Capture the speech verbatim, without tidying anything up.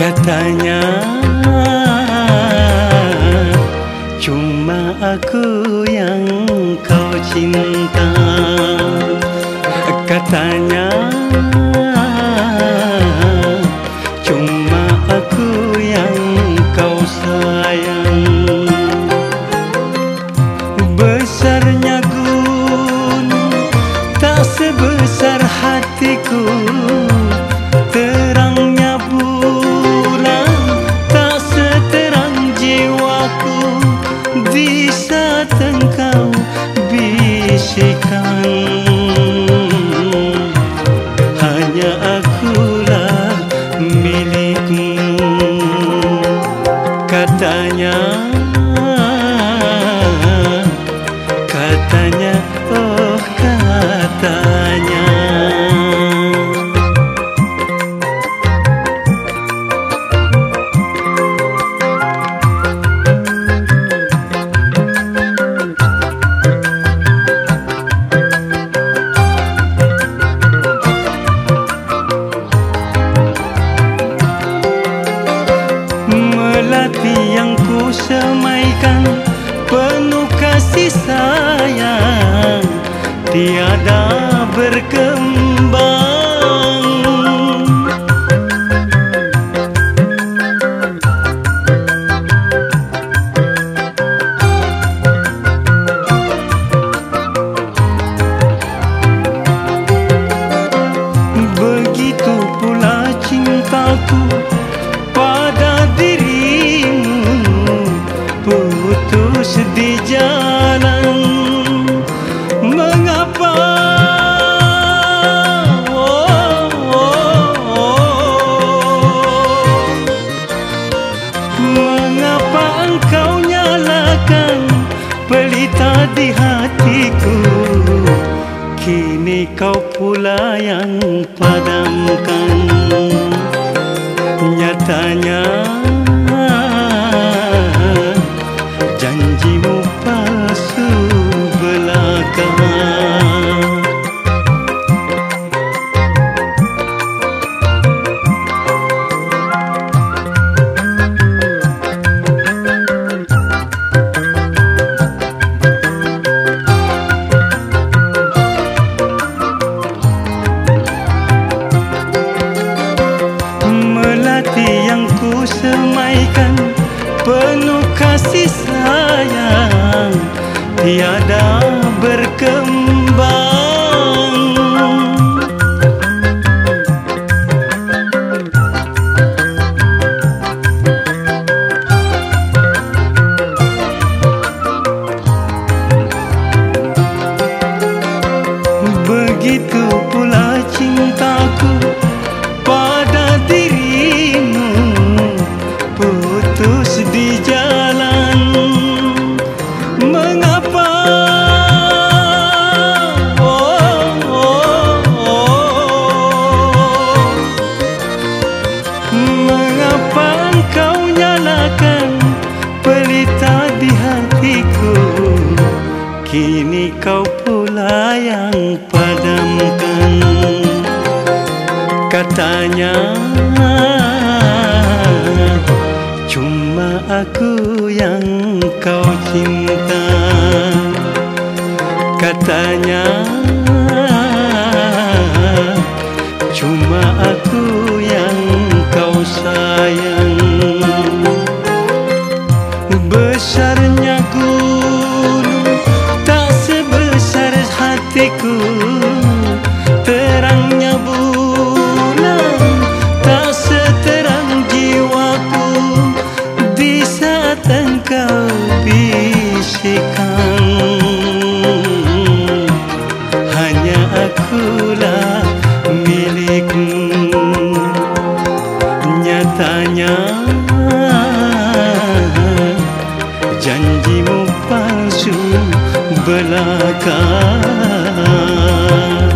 Katanya cuma aku yang kau cinta. Katanya cuma aku yang kau sayang. Besarnya gunung tak sebesar hatiku, terangnya bulan tak seterang jiwaku. Di saat engkau bisikan, hanya akulah milikmu. Katanya, katanya, oh katanya. Melati yang ku semaikan penuh kasih sayang, tiada berkembang. Begitu pula cintaku pada dirimu, putus di jalan. Mengapa, oh, oh, oh. Mengapa engkau nyalakan pelita di hatiku? Kini kau pula yang padamkan. Nyatanya janjimu palsu belaka. Melati yang ku semaikan penuh kasih sayang, tiada berkembang. Begitu pula cintaku pada dirimu, putus di jalan. Mengapa, oh, oh, oh. Mengapa engkau nyalakan pelita di hatiku? Kini kau pula yang padamkan. Katanya cuma aku yang kau cinta. Katanya cuma aku yang kau sayang. Besarnya gunung tak sebesar hatiku, terangnya bulan tak seterang jiwaku. Di saat engkau bisikan, hanya akulah milikmu. Nyatanya janjimu palsu belaka.